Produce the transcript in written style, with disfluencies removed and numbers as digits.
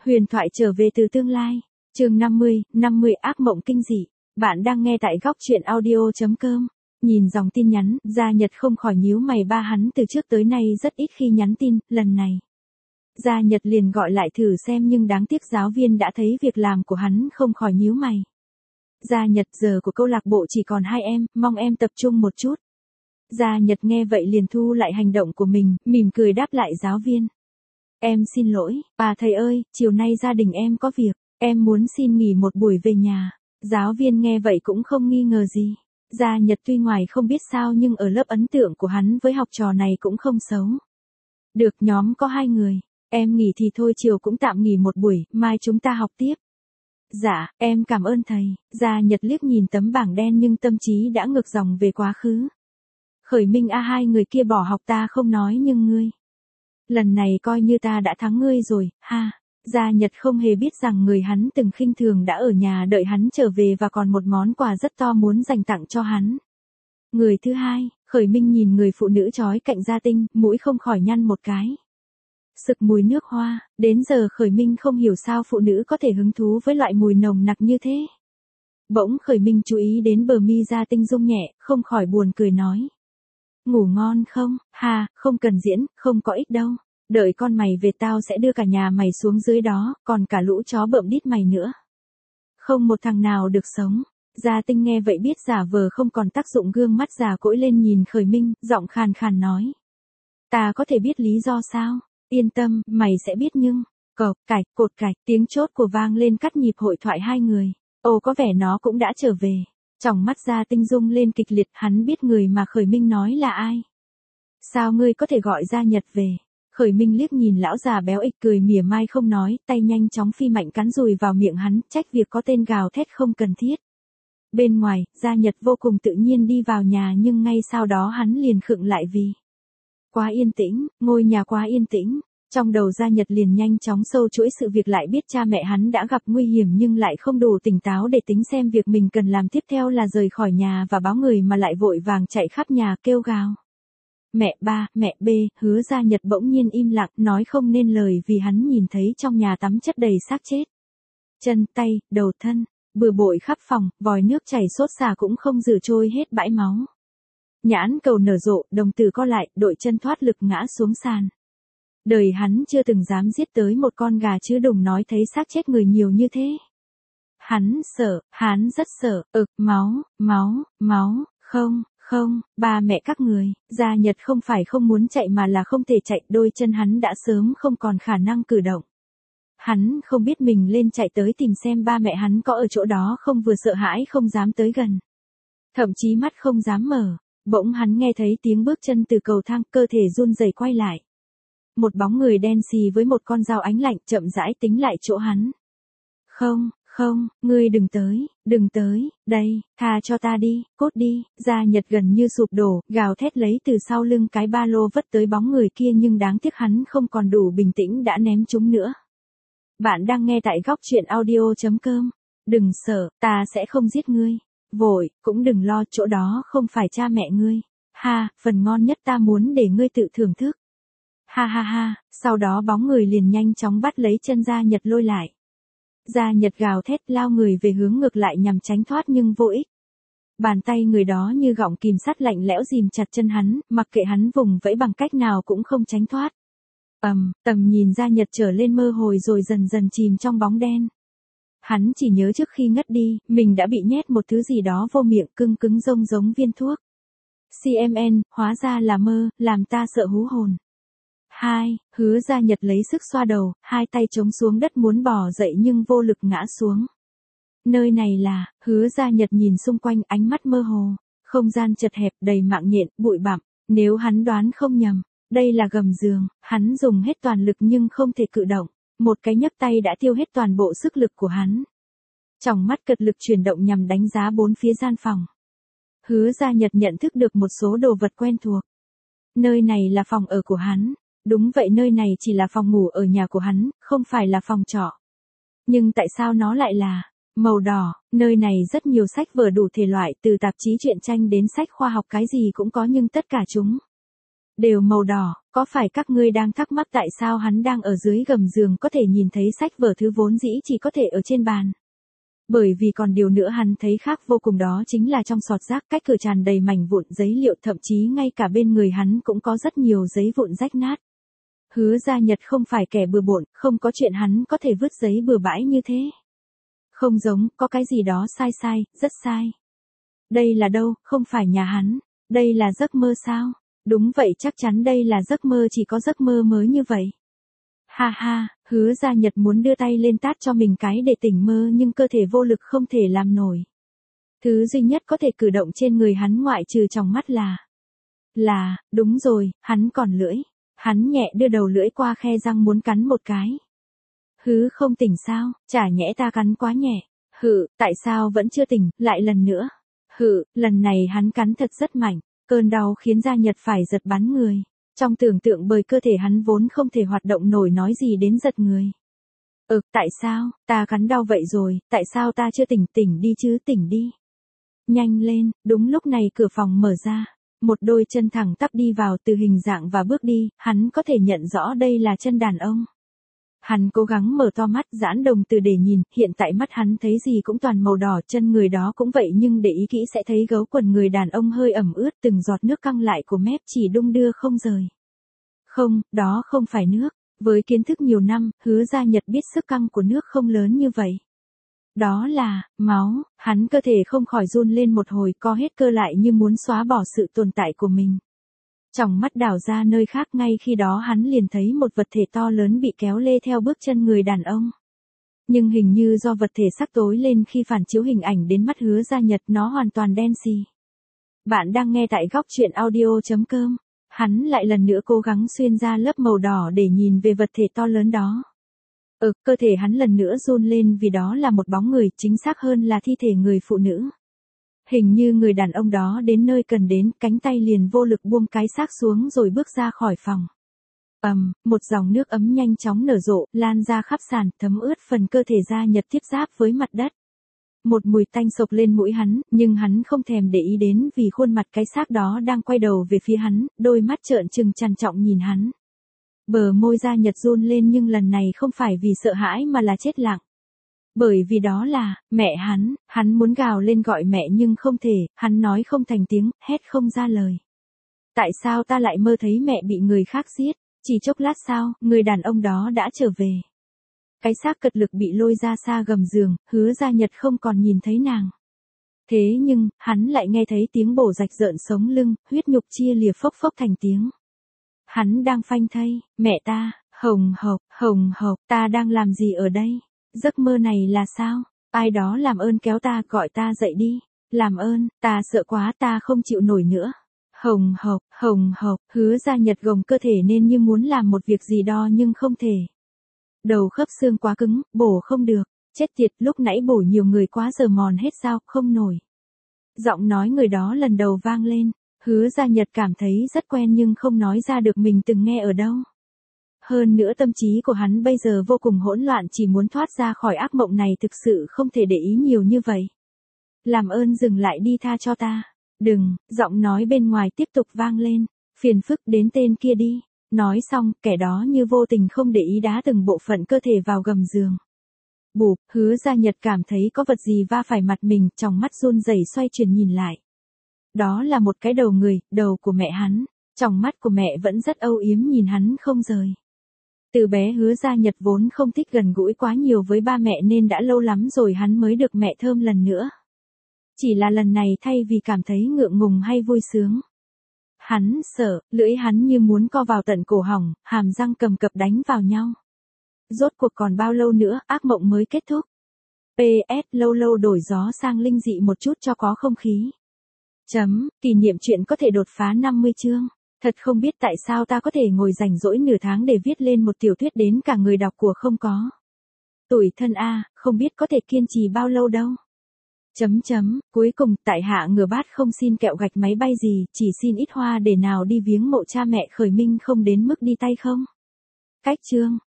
Huyền thoại trở về từ tương lai. Chương 50 ác mộng kinh dị. Bạn đang nghe tại góc truyện audio.com. Nhìn dòng tin nhắn, Gia Nhật không khỏi nhíu mày, ba hắn từ trước tới nay rất ít khi nhắn tin, lần này Gia Nhật liền gọi lại thử xem, nhưng đáng tiếc giáo viên đã thấy việc làm của hắn không khỏi nhíu mày. Gia Nhật, giờ của câu lạc bộ chỉ còn 2 em, mong em tập trung một chút. Gia Nhật nghe vậy liền thu lại hành động của mình, mỉm cười đáp lại giáo viên. Em xin lỗi, thầy ơi, chiều nay gia đình em có việc, em muốn xin nghỉ một buổi về nhà. Giáo viên nghe vậy cũng không nghi ngờ gì. Gia Nhật tuy ngoài không biết sao nhưng ở lớp ấn tượng của hắn với học trò này cũng không xấu. Được, nhóm có 2 người, em nghỉ thì thôi, chiều cũng tạm nghỉ một buổi, mai chúng ta học tiếp. Dạ, em cảm ơn thầy. Gia Nhật liếc nhìn tấm bảng đen nhưng tâm trí đã ngược dòng về quá khứ. Khởi Minh, hai người kia bỏ học ta không nói, nhưng ngươi, lần này coi như ta đã thắng ngươi rồi, ha. Gia Nhật không hề biết rằng người hắn từng khinh thường đã ở nhà đợi hắn trở về và còn một món quà rất to muốn dành tặng cho hắn. Người thứ hai, Khởi Minh nhìn người phụ nữ trói cạnh Gia Tinh, mũi không khỏi nhăn một cái. Sực mùi nước hoa, đến giờ Khởi Minh không hiểu sao phụ nữ có thể hứng thú với loại mùi nồng nặc như thế. Bỗng Khởi Minh chú ý đến bờ mi Gia Tinh rung nhẹ, không khỏi buồn cười nói. Ngủ ngon không? Không cần diễn, không có ích đâu. Đợi con mày về tao sẽ đưa cả nhà mày xuống dưới đó, còn cả lũ chó bợm đít mày nữa. Không một thằng nào được sống. Gia Tinh nghe vậy biết giả vờ không còn tác dụng, gương mắt già cỗi lên nhìn Khởi Minh, giọng khàn khàn nói. Ta có thể biết lý do sao? Yên tâm, mày sẽ biết nhưng. Cộp cạch, cột cạch, tiếng chốt của vang lên cắt nhịp hội thoại hai người. Ồ, có vẻ nó cũng đã trở về. Tròng mắt Gia Tinh rung lên kịch liệt, hắn biết người mà Khởi Minh nói là ai. Sao ngươi có thể gọi Gia Nhật về? Khởi Minh liếc nhìn lão già béo ịch cười mỉa mai không nói, tay nhanh chóng phi mạnh cắn dùi vào miệng hắn, trách việc có tên gào thét không cần thiết. Bên ngoài, Gia Nhật vô cùng tự nhiên đi vào nhà, nhưng ngay sau đó hắn liền khựng lại vì quá yên tĩnh, ngôi nhà quá yên tĩnh. Trong đầu Gia Nhật liền nhanh chóng sâu chuỗi sự việc, lại biết cha mẹ hắn đã gặp nguy hiểm nhưng lại không đủ tỉnh táo để tính xem việc mình cần làm tiếp theo là rời khỏi nhà và báo người, mà lại vội vàng chạy khắp nhà kêu gào. Mẹ ba, mẹ bê. Hứa Gia Nhật bỗng nhiên im lặng, nói không nên lời vì hắn nhìn thấy trong nhà tắm chất đầy xác chết. Chân, tay, đầu thân, bừa bội khắp phòng, vòi nước chảy xốt xả cũng không rửa trôi hết bãi máu. Nhãn cầu nở rộ, đồng tử co lại, đội chân thoát lực ngã xuống sàn. Đời hắn chưa từng dám giết tới một con gà chứ đừng nói thấy xác chết người nhiều như thế. Hắn sợ, hắn rất sợ, máu, không, ba mẹ các người. Gia Nhật không phải không muốn chạy mà là không thể chạy, đôi chân hắn đã sớm không còn khả năng cử động. Hắn không biết mình lên chạy tới tìm xem ba mẹ hắn có ở chỗ đó không, vừa sợ hãi không dám tới gần. Thậm chí mắt không dám mở. Bỗng hắn nghe thấy tiếng bước chân từ cầu thang, cơ thể run rẩy quay lại. Một bóng người đen xì với một con dao ánh lạnh chậm rãi tính lại chỗ hắn. Không, ngươi đừng tới, đây, tha cho ta đi, cút đi. Gia Nhật gần như sụp đổ, gào thét lấy từ sau lưng cái ba lô vất tới bóng người kia, nhưng đáng tiếc hắn không còn đủ bình tĩnh đã ném chúng nữa. Bạn đang nghe tại góc truyện audio.com. Đừng sợ, ta sẽ không giết ngươi. Vội, cũng đừng lo, chỗ đó không phải cha mẹ ngươi. Phần ngon nhất ta muốn để ngươi tự thưởng thức. Sau đó bóng người liền nhanh chóng bắt lấy chân Gia Nhật lôi lại. Gia Nhật gào thét lao người về hướng ngược lại nhằm tránh thoát nhưng vô ích. Bàn tay người đó như gọng kìm sắt lạnh lẽo ghìm chặt chân hắn, mặc kệ hắn vùng vẫy bằng cách nào cũng không tránh thoát. Tầm nhìn Gia Nhật trở lên mơ hồ rồi dần dần chìm trong bóng đen. Hắn chỉ nhớ trước khi ngất đi, mình đã bị nhét một thứ gì đó vô miệng, cứng giống viên thuốc. CMN, hóa ra là mơ, làm ta sợ hú hồn. Hứa Gia Nhật lấy sức xoa đầu, hai tay chống xuống đất muốn bò dậy nhưng vô lực ngã xuống. Nơi này là, Hứa Gia Nhật nhìn xung quanh, ánh mắt mơ hồ, không gian chật hẹp đầy mạng nhện, bụi bặm, nếu hắn đoán không nhầm, đây là gầm giường. Hắn dùng hết toàn lực nhưng không thể cử động, một cái nhấc tay đã tiêu hết toàn bộ sức lực của hắn. Tròng mắt cật lực chuyển động nhằm đánh giá bốn phía gian phòng. Hứa Gia Nhật nhận thức được một số đồ vật quen thuộc. Nơi này là phòng ở của hắn. Đúng vậy, nơi này chỉ là phòng ngủ ở nhà của hắn, không phải là phòng trọ. Nhưng tại sao nó lại là màu đỏ? Nơi này rất nhiều sách vở đủ thể loại, từ tạp chí truyện tranh đến sách khoa học cái gì cũng có, nhưng tất cả chúng đều màu đỏ, có phải các ngươi đang thắc mắc tại sao hắn đang ở dưới gầm giường có thể nhìn thấy sách vở thứ vốn dĩ chỉ có thể ở trên bàn? Bởi vì còn điều nữa hắn thấy khác vô cùng, đó chính là trong sọt rác cách cửa tràn đầy mảnh vụn giấy liệu, thậm chí ngay cả bên người hắn cũng có rất nhiều giấy vụn rách nát. Hứa Gia Nhật không phải kẻ bừa bộn, không có chuyện hắn có thể vứt giấy bừa bãi như thế. Không giống, có cái gì đó sai, rất sai. Đây là đâu, không phải nhà hắn, đây là giấc mơ sao? Đúng vậy, chắc chắn đây là giấc mơ, chỉ có giấc mơ mới như vậy. Ha ha, Hứa Gia Nhật muốn đưa tay lên tát cho mình cái để tỉnh mơ, nhưng cơ thể vô lực không thể làm nổi. Thứ duy nhất có thể cử động trên người hắn ngoại trừ tròng mắt là, đúng rồi, hắn còn lưỡi. Hắn nhẹ đưa đầu lưỡi qua khe răng muốn cắn một cái. Không tỉnh sao, chả nhẽ ta cắn quá nhẹ. Tại sao vẫn chưa tỉnh, lại lần nữa. Lần này hắn cắn thật rất mạnh, cơn đau khiến Gia Nhật phải giật bắn người. Trong tưởng tượng bởi cơ thể hắn vốn không thể hoạt động nổi nói gì đến giật người. Tại sao, ta cắn đau vậy rồi, tại sao ta chưa tỉnh, tỉnh đi chứ, tỉnh đi. Nhanh lên, đúng lúc này cửa phòng mở ra. Một đôi chân thẳng tắp đi vào, từ hình dạng và bước đi, hắn có thể nhận rõ đây là chân đàn ông. Hắn cố gắng mở to mắt, giãn đồng tử để nhìn, hiện tại mắt hắn thấy gì cũng toàn màu đỏ, chân người đó cũng vậy, nhưng để ý kỹ sẽ thấy gấu quần người đàn ông hơi ẩm ướt, từng giọt nước căng lại của mép chỉ đung đưa không rời. Không, đó không phải nước. Với kiến thức nhiều năm, Hứa Gia Nhật biết sức căng của nước không lớn như vậy. Đó là máu, hắn cơ thể không khỏi run lên một hồi, co hết cơ lại như muốn xóa bỏ sự tồn tại của mình. Tròng mắt đảo ra nơi khác, ngay khi đó hắn liền thấy một vật thể to lớn bị kéo lê theo bước chân người đàn ông. Nhưng hình như do vật thể sắc tối lên khi phản chiếu hình ảnh đến mắt Hứa Gia Nhật, nó hoàn toàn đen xì. Bạn đang nghe tại góc truyện audio.com. Hắn lại lần nữa cố gắng xuyên ra lớp màu đỏ để nhìn về vật thể to lớn đó. Cơ thể hắn lần nữa run lên vì đó là một bóng người, chính xác hơn là thi thể người phụ nữ. Hình như người đàn ông đó đến nơi cần đến, cánh tay liền vô lực buông cái xác xuống rồi bước ra khỏi phòng. Một dòng nước ấm nhanh chóng nở rộ, lan ra khắp sàn, thấm ướt phần cơ thể Gia Nhật tiếp giáp với mặt đất. Một mùi tanh sộc lên mũi hắn, nhưng hắn không thèm để ý đến vì khuôn mặt cái xác đó đang quay đầu về phía hắn, đôi mắt trợn trừng trằn trọc nhìn hắn. Bờ môi Gia Nhật run lên, nhưng lần này không phải vì sợ hãi mà là chết lặng. Bởi vì đó là mẹ hắn muốn gào lên gọi mẹ nhưng không thể, hắn nói không thành tiếng, hét không ra lời. Tại sao ta lại mơ thấy mẹ bị người khác giết? Chỉ chốc lát sau, người đàn ông đó đã trở về. Cái xác cật lực bị lôi ra xa gầm giường, Hứa Gia Nhật không còn nhìn thấy nàng. Thế nhưng, hắn lại nghe thấy tiếng bổ rạch rợn sống lưng, huyết nhục chia lìa phốc phốc thành tiếng. Hắn đang phanh thây, mẹ ta, hồng hộc, ta đang làm gì ở đây? Giấc mơ này là sao? Ai đó làm ơn kéo ta, gọi ta dậy đi. Làm ơn, ta sợ quá, ta không chịu nổi nữa. Hồng hộc, Hứa Gia Nhật gồng cơ thể nên như muốn làm một việc gì đó nhưng không thể. Đầu khớp xương quá cứng, bổ không được. Chết tiệt, lúc nãy bổ nhiều người quá giờ mòn hết sao, không nổi. Giọng nói người đó lần đầu vang lên. Hứa Gia Nhật cảm thấy rất quen nhưng không nói ra được mình từng nghe ở đâu. Hơn nữa tâm trí của hắn bây giờ vô cùng hỗn loạn, chỉ muốn thoát ra khỏi ác mộng này, thực sự không thể để ý nhiều như vậy. Làm ơn dừng lại đi, tha cho ta. Đừng, giọng nói bên ngoài tiếp tục vang lên. Phiền phức đến tên kia đi. Nói xong, kẻ đó như vô tình không để ý đá từng bộ phận cơ thể vào gầm giường. Bụp, Hứa Gia Nhật cảm thấy có vật gì va phải mặt mình, trong mắt run rẩy xoay chuyển nhìn lại. Đó là một cái đầu người, đầu của mẹ hắn. Trong mắt của mẹ vẫn rất âu yếm nhìn hắn không rời. Từ bé Hứa Gia Nhật vốn không thích gần gũi quá nhiều với ba mẹ nên đã lâu lắm rồi hắn mới được mẹ thơm lần nữa. Chỉ là lần này thay vì cảm thấy ngượng ngùng hay vui sướng. Hắn sợ, lưỡi hắn như muốn co vào tận cổ họng, hàm răng cầm cập đánh vào nhau. Rốt cuộc còn bao lâu nữa ác mộng mới kết thúc? PS, lâu lâu đổi gió sang linh dị một chút cho có không khí. Kỷ niệm chuyện có thể đột phá 50 chương. Thật không biết tại sao ta có thể ngồi rảnh rỗi nửa tháng để viết lên một tiểu thuyết đến cả người đọc của không có. Tủi thân a, không biết có thể kiên trì bao lâu đâu. Cuối cùng, tại hạ ngửa bát không xin kẹo gạch máy bay gì, chỉ xin ít hoa để nào đi viếng mộ cha mẹ khởi minh không đến mức đi tay không. Cách chương.